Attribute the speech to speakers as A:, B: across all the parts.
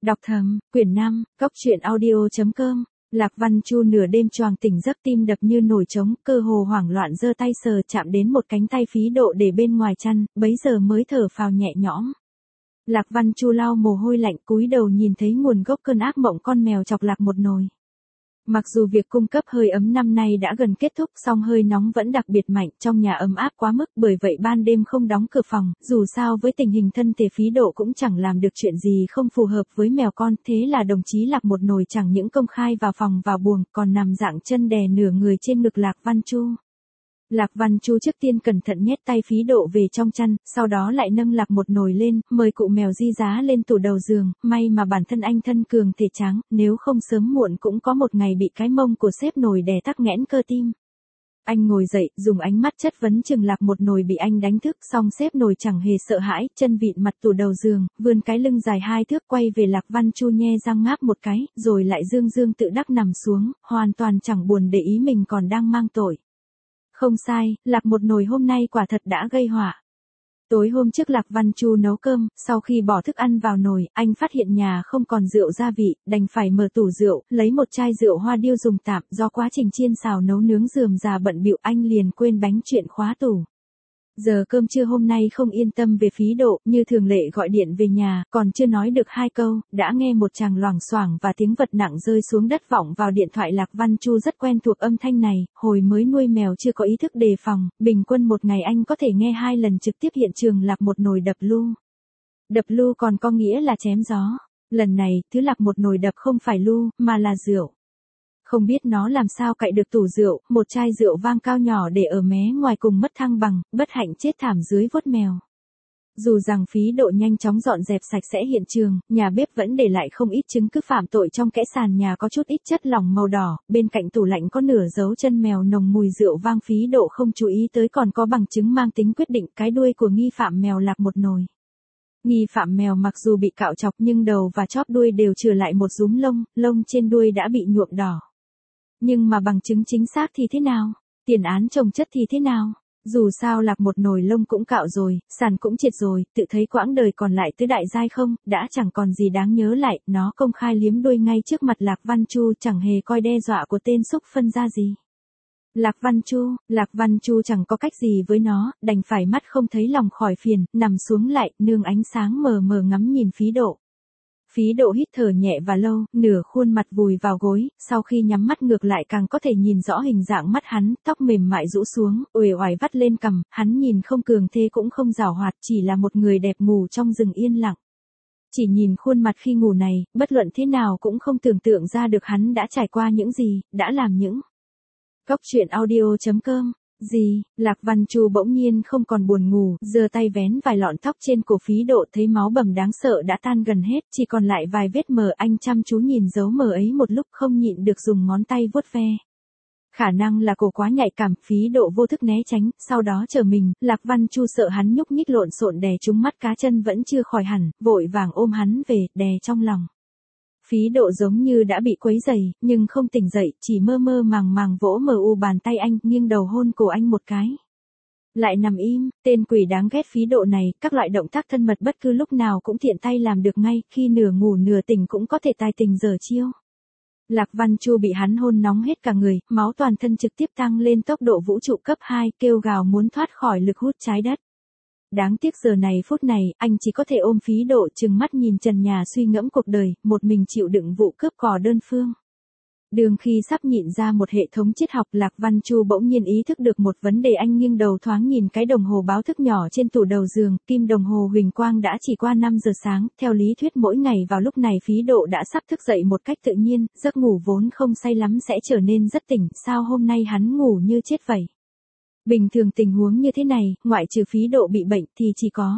A: Đọc thầm, quyển 5, Cốc truyện audio.com. Lạc Văn Chu nửa đêm choàng tỉnh giấc, tim đập như nổi trống, cơ hồ hoảng loạn giơ tay sờ chạm đến một cánh tay Phí Độ để bên ngoài chăn, bấy giờ mới thở phào nhẹ nhõm. Lạc Văn Chu lau mồ hôi lạnh, cúi đầu nhìn thấy nguồn gốc cơn ác mộng con mèo chọc lạc một nồi. Mặc dù việc cung cấp hơi ấm năm nay đã gần kết thúc, song hơi nóng vẫn đặc biệt mạnh, trong nhà ấm áp quá mức, bởi vậy ban đêm không đóng cửa phòng, dù sao với tình hình thân thể Phí Độ cũng chẳng làm được chuyện gì không phù hợp với mèo con, thế là đồng chí Lạc một nồi chẳng những công khai vào phòng vào buồng, còn nằm dạng chân đè nửa người trên ngực Lạc Văn Chu. Lạc Văn Chu trước tiên cẩn thận nhét tay Phí Độ về trong chăn, sau đó lại nâng Lạc một nồi lên, mời cụ mèo di giá lên tủ đầu giường, may mà bản thân anh thân cường thể tráng, nếu không sớm muộn cũng có một ngày bị cái mông của sếp nồi đè tắc nghẽn cơ tim. Anh ngồi dậy, dùng ánh mắt chất vấn chừng Lạc một nồi bị anh đánh thức, xong sếp nồi chẳng hề sợ hãi, chân vịn mặt tủ đầu giường, vươn cái lưng dài 2 thước quay về Lạc Văn Chu nhe răng ngáp một cái, rồi lại dương dương tự đắc nằm xuống, hoàn toàn chẳng buồn để ý mình còn đang mang tội. Không sai, Lạc một nồi hôm nay quả thật đã gây họa. Tối hôm trước Lạc Văn Chu nấu cơm, sau khi bỏ thức ăn vào nồi, anh phát hiện nhà không còn rượu gia vị, đành phải mở tủ rượu, lấy một chai rượu hoa điêu dùng tạm, do quá trình chiên xào nấu nướng rườm rà bận bịu anh liền quên bánh chuyện khóa tủ. Giờ cơm trưa hôm nay không yên tâm về Phí Độ, như thường lệ gọi điện về nhà, còn chưa nói được 2 câu, đã nghe một tràng loảng xoảng và tiếng vật nặng rơi xuống đất vọng vào điện thoại. Lạc Văn Chu rất quen thuộc âm thanh này, hồi mới nuôi mèo chưa có ý thức đề phòng, bình quân một ngày anh có thể nghe 2 lần trực tiếp hiện trường Lạc một nồi đập lu. Đập lu còn có nghĩa là chém gió. Lần này, thứ Lạc một nồi đập không phải lu, mà là rượu. Không biết nó làm sao cậy được tủ rượu, một chai rượu vang cao nhỏ để ở mé ngoài cùng mất thăng bằng, bất hạnh chết thảm dưới vuốt mèo. Dù rằng Phí Độ nhanh chóng dọn dẹp sạch sẽ hiện trường, nhà bếp vẫn để lại không ít chứng cứ phạm tội. Trong kẽ sàn nhà có chút ít chất lỏng màu đỏ, bên cạnh tủ lạnh có nửa dấu chân mèo nồng mùi rượu vang. Phí Độ không chú ý tới còn có bằng chứng mang tính quyết định, cái đuôi của nghi phạm mèo Lạc một nồi. Nghi phạm mèo mặc dù bị cạo chọc nhưng đầu và chóp đuôi đều chừa lại một rúm lông, lông trên đuôi đã bị nhuộm đỏ. Nhưng mà bằng chứng chính xác thì thế nào? Tiền án chồng chất thì thế nào? Dù sao Lạc một nồi lông cũng cạo rồi, sàn cũng triệt rồi, tự thấy quãng đời còn lại tứ đại giai không, đã chẳng còn gì đáng nhớ lại, nó công khai liếm đuôi ngay trước mặt Lạc Văn Chu, chẳng hề coi đe dọa của tên xúc phân ra gì. Lạc Văn Chu chẳng có cách gì với nó, đành phải mắt không thấy lòng khỏi phiền, nằm xuống lại, nương ánh sáng mờ mờ ngắm nhìn Phí Độ. Phí Độ hít thở nhẹ và lâu, nửa khuôn mặt vùi vào gối, sau khi nhắm mắt ngược lại càng có thể nhìn rõ hình dạng mắt hắn, tóc mềm mại rũ xuống, uể oải vắt lên cằm, hắn nhìn không cường thế cũng không giảo hoạt, chỉ là một người đẹp ngủ trong rừng yên lặng. Chỉ nhìn khuôn mặt khi ngủ này, bất luận thế nào cũng không tưởng tượng ra được hắn đã trải qua những gì, đã làm những. Cốc truyện audio.com. Gì? Lạc Văn Chu bỗng nhiên không còn buồn ngủ, giơ tay vén vài lọn tóc trên cổ Phí Độ, thấy máu bầm đáng sợ đã tan gần hết, chỉ còn lại vài vết mờ. Anh chăm chú nhìn dấu mờ ấy một lúc không nhịn được dùng ngón tay vuốt ve. Khả năng là cổ quá nhạy cảm, Phí Độ vô thức né tránh, sau đó trở mình, Lạc Văn Chu sợ hắn nhúc nhích lộn xộn đè trúng mắt cá chân vẫn chưa khỏi hẳn, vội vàng ôm hắn về, đè trong lòng. Phí Độ giống như đã bị quấy rầy, nhưng không tỉnh dậy, chỉ mơ mơ màng màng vỗ mờ u bàn tay anh, nghiêng đầu hôn cổ anh một cái. Lại nằm im, tên quỷ đáng ghét Phí Độ này, các loại động tác thân mật bất cứ lúc nào cũng tiện tay làm được ngay, khi nửa ngủ nửa tỉnh cũng có thể tài tình dở chiêu. Lạc Văn Chu bị hắn hôn nóng hết cả người, máu toàn thân trực tiếp tăng lên tốc độ vũ trụ cấp 2, kêu gào muốn thoát khỏi lực hút trái đất. Đáng tiếc giờ này phút này, anh chỉ có thể ôm Phí Độ trừng mắt nhìn trần nhà suy ngẫm cuộc đời, một mình chịu đựng vụ cướp cò đơn phương. Đường khi sắp nhịn ra một hệ thống triết học, Lạc Văn Chu bỗng nhiên ý thức được một vấn đề. Anh nghiêng đầu thoáng nhìn cái đồng hồ báo thức nhỏ trên tủ đầu giường, kim đồng hồ huỳnh quang đã chỉ qua 5 giờ sáng, theo lý thuyết mỗi ngày vào lúc này Phí Độ đã sắp thức dậy một cách tự nhiên, giấc ngủ vốn không say lắm sẽ trở nên rất tỉnh, sao hôm nay hắn ngủ như chết vậy? Bình thường tình huống như thế này, ngoại trừ Phí Độ bị bệnh thì chỉ có.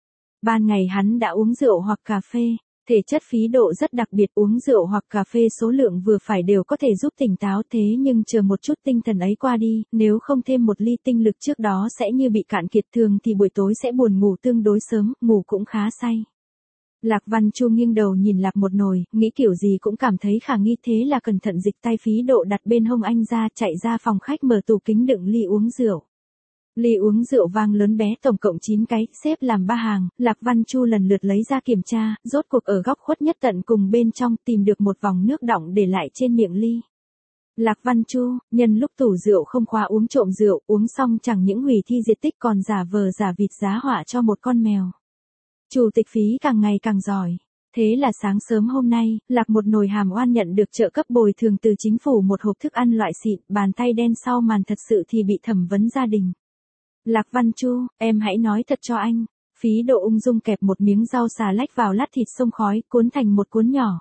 A: Ban ngày hắn đã uống rượu hoặc cà phê. Thể chất Phí Độ rất đặc biệt, uống rượu hoặc cà phê số lượng vừa phải đều có thể giúp tỉnh táo, thế nhưng chờ một chút tinh thần ấy qua đi, nếu không thêm một ly tinh lực trước đó sẽ như bị cạn kiệt. Thường thì buổi tối sẽ buồn ngủ tương đối sớm, ngủ cũng khá say. Lạc Văn Chu nghiêng đầu nhìn Lạc một nồi, nghĩ kiểu gì cũng cảm thấy khả nghi, thế là cẩn thận dịch tay Phí Độ đặt bên hông anh ra, chạy ra phòng khách mở tủ kính đựng ly uống rượu. Ly uống rượu vang lớn bé tổng cộng 9 cái, xếp làm 3 hàng, Lạc Văn Chu lần lượt lấy ra kiểm tra, rốt cuộc ở góc khuất nhất tận cùng bên trong tìm được một vòng nước đọng để lại trên miệng ly. Lạc Văn Chu, nhân lúc tủ rượu không khóa uống trộm rượu, uống xong chẳng những hủy thi diệt tích còn giả vờ giả vịt giá họa cho một con mèo. Chủ tịch Phí càng ngày càng giỏi. Thế là sáng sớm hôm nay, Lạc một nồi hàm oan nhận được trợ cấp bồi thường từ chính phủ một hộp thức ăn loại xịn, bàn tay đen sau màn thật sự thì bị thẩm vấn gia đình. Lạc Văn Chu, em hãy nói thật cho anh. Phí Độ ung dung kẹp một miếng rau xà lách vào lát thịt xông khói, cuốn thành một cuốn nhỏ.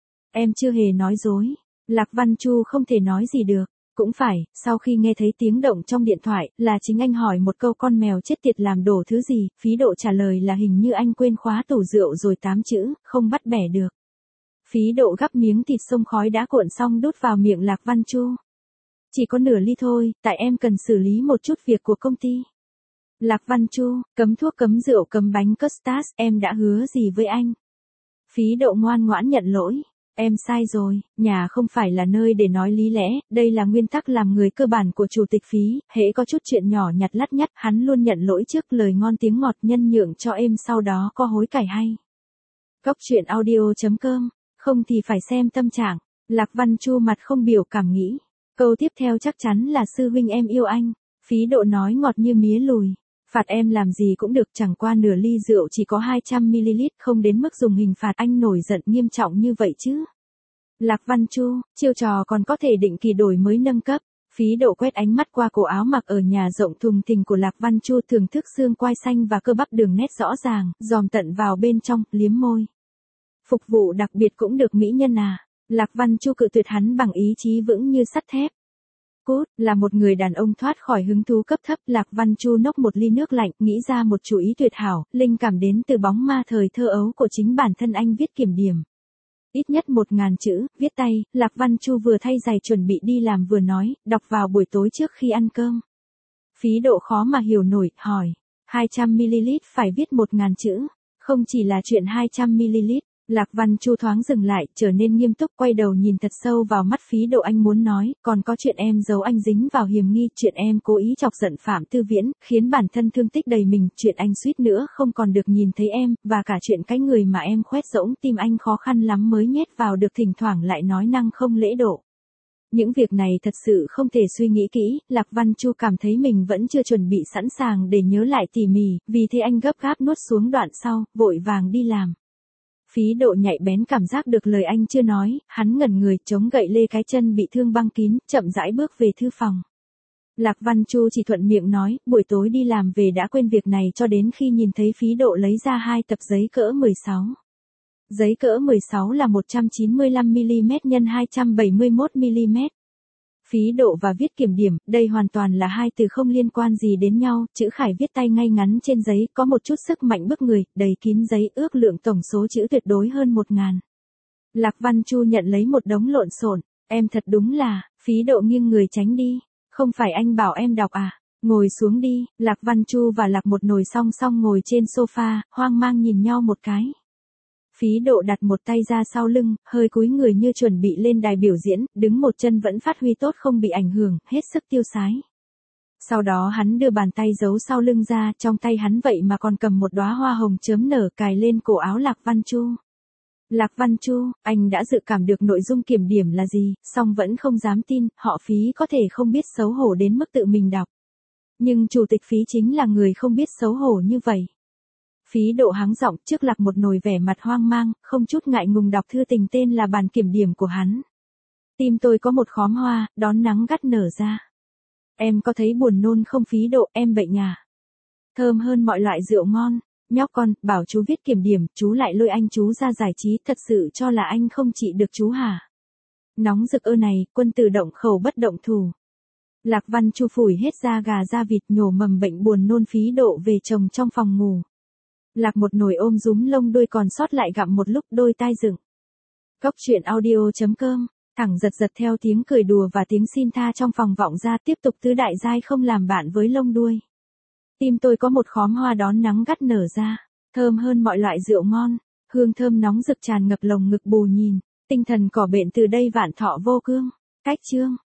A: Em chưa hề nói dối. Lạc Văn Chu không thể nói gì được. Cũng phải, sau khi nghe thấy tiếng động trong điện thoại, là chính anh hỏi một câu con mèo chết tiệt làm đổ thứ gì, Phí Độ trả lời là hình như anh quên khóa tủ rượu rồi 8 chữ, không bắt bẻ được. Phí Độ gắp miếng thịt xông khói đã cuộn xong đút vào miệng Lạc Văn Chu. Chỉ có nửa ly thôi, tại em cần xử lý một chút việc của công ty. Lạc Văn Chu, cấm thuốc cấm rượu cấm bánh custard, em đã hứa gì với anh? Phí Độ ngoan ngoãn nhận lỗi. Em sai rồi, nhà không phải là nơi để nói lý lẽ, đây là nguyên tắc làm người cơ bản của Chủ tịch Phí, hễ có chút chuyện nhỏ nhặt lắt nhắt, hắn luôn nhận lỗi trước, lời ngon tiếng ngọt nhân nhượng cho êm sau đó có hối cải hay. Góc truyện audio.com, không thì phải xem tâm trạng. Lạc Văn Chu mặt không biểu cảm nghĩ. Câu tiếp theo chắc chắn là sư huynh em yêu anh. Phí Độ nói ngọt như mía lùi. Phạt em làm gì cũng được, chẳng qua nửa ly rượu chỉ có 200ml, không đến mức dùng hình phạt, anh nổi giận nghiêm trọng như vậy chứ. Lạc Văn Chu, chiêu trò còn có thể định kỳ đổi mới nâng cấp. Phí Độ quét ánh mắt qua cổ áo mặc ở nhà rộng thùng thình của Lạc Văn Chu, thưởng thức xương quai xanh và cơ bắp đường nét rõ ràng, dòm tận vào bên trong, liếm môi. Phục vụ đặc biệt cũng được mỹ nhân à. Lạc Văn Chu cự tuyệt hắn bằng ý chí vững như sắt thép. Cút, là một người đàn ông thoát khỏi hứng thú cấp thấp, Lạc Văn Chu nốc một ly nước lạnh, nghĩ ra một chủ ý tuyệt hảo, linh cảm đến từ bóng ma thời thơ ấu của chính bản thân anh viết kiểm điểm. Ít nhất 1000 chữ, viết tay, Lạc Văn Chu vừa thay giày chuẩn bị đi làm vừa nói, đọc vào buổi tối trước khi ăn cơm. Phí Độ khó mà hiểu nổi, hỏi, 200ml phải viết 1000 chữ, không chỉ là chuyện 200ml. Lạc Văn Chu thoáng dừng lại, trở nên nghiêm túc, quay đầu nhìn thật sâu vào mắt Phí Độ, anh muốn nói, còn có chuyện em giấu anh dính vào hiểm nghi, chuyện em cố ý chọc giận Phạm Tư Viễn, khiến bản thân thương tích đầy mình, chuyện anh suýt nữa không còn được nhìn thấy em, và cả chuyện cái người mà em khoét rỗng tim anh khó khăn lắm mới nhét vào được, thỉnh thoảng lại nói năng không lễ độ. Những việc này thật sự không thể suy nghĩ kỹ, Lạc Văn Chu cảm thấy mình vẫn chưa chuẩn bị sẵn sàng để nhớ lại tỉ mỉ, vì thế anh gấp gáp nuốt xuống đoạn sau, vội vàng đi làm. Phí Độ nhạy bén cảm giác được lời anh chưa nói, hắn ngẩn người, chống gậy lê cái chân bị thương băng kín, chậm rãi bước về thư phòng. Lạc Văn Chu chỉ thuận miệng nói, buổi tối đi làm về đã quên việc này cho đến khi nhìn thấy Phí Độ lấy ra 2 tập giấy cỡ 16. Giấy cỡ 16 là 195mm x 271mm. Phí Độ và viết kiểm điểm, đây hoàn toàn là hai từ không liên quan gì đến nhau, chữ khải viết tay ngay ngắn trên giấy, có một chút sức mạnh bức người, đầy kín giấy, ước lượng tổng số chữ tuyệt đối hơn 1000. Lạc Văn Chu nhận lấy một đống lộn xộn, em thật đúng là, Phí Độ nghiêng người tránh đi, không phải anh bảo em đọc à, ngồi xuống đi, Lạc Văn Chu và Lạc một nồi song song ngồi trên sofa, hoang mang nhìn nhau một cái. Phí Độ đặt một tay ra sau lưng, hơi cúi người như chuẩn bị lên đài biểu diễn, đứng một chân vẫn phát huy tốt không bị ảnh hưởng, hết sức tiêu sái. Sau đó hắn đưa bàn tay giấu sau lưng ra, trong tay hắn vậy mà còn cầm một đóa hoa hồng chớm nở cài lên cổ áo Lạc Văn Chu. Lạc Văn Chu, anh đã dự cảm được nội dung kiểm điểm là gì, song vẫn không dám tin, họ Phí có thể không biết xấu hổ đến mức tự mình đọc. Nhưng Chủ tịch Phí chính là người không biết xấu hổ như vậy. Phí Độ hắng giọng, trước Lạc một nồi vẻ mặt hoang mang, không chút ngại ngùng đọc thư tình tên là bản kiểm điểm của hắn. Tim tôi có một khóm hoa, đón nắng gắt nở ra. Em có thấy buồn nôn không Phí Độ, em bệnh à? Thơm hơn mọi loại rượu ngon. Nhóc con, bảo chú viết kiểm điểm, chú lại lôi anh chú ra giải trí, thật sự cho là anh không trị được chú hả? Nóng rực ơ này, quân tử động khẩu bất động thủ. Lạc Văn Chu phủi hết da gà da vịt, nhổ mầm bệnh buồn nôn Phí Độ về chồng trong phòng ngủ. Lạc một nồi ôm rúm lông đuôi còn sót lại gặm một lúc, đôi tai dựng. Góc truyện audio.com, thẳng giật giật theo tiếng cười đùa và tiếng xin tha trong phòng vọng ra, tiếp tục tứ đại giai không làm bạn với lông đuôi. Tim tôi có một khóm hoa đón nắng gắt nở ra, thơm hơn mọi loại rượu ngon, hương thơm nóng rực tràn ngập lồng ngực bù nhìn, tinh thần cỏ bệnh từ đây vạn thọ vô cương. Cách chương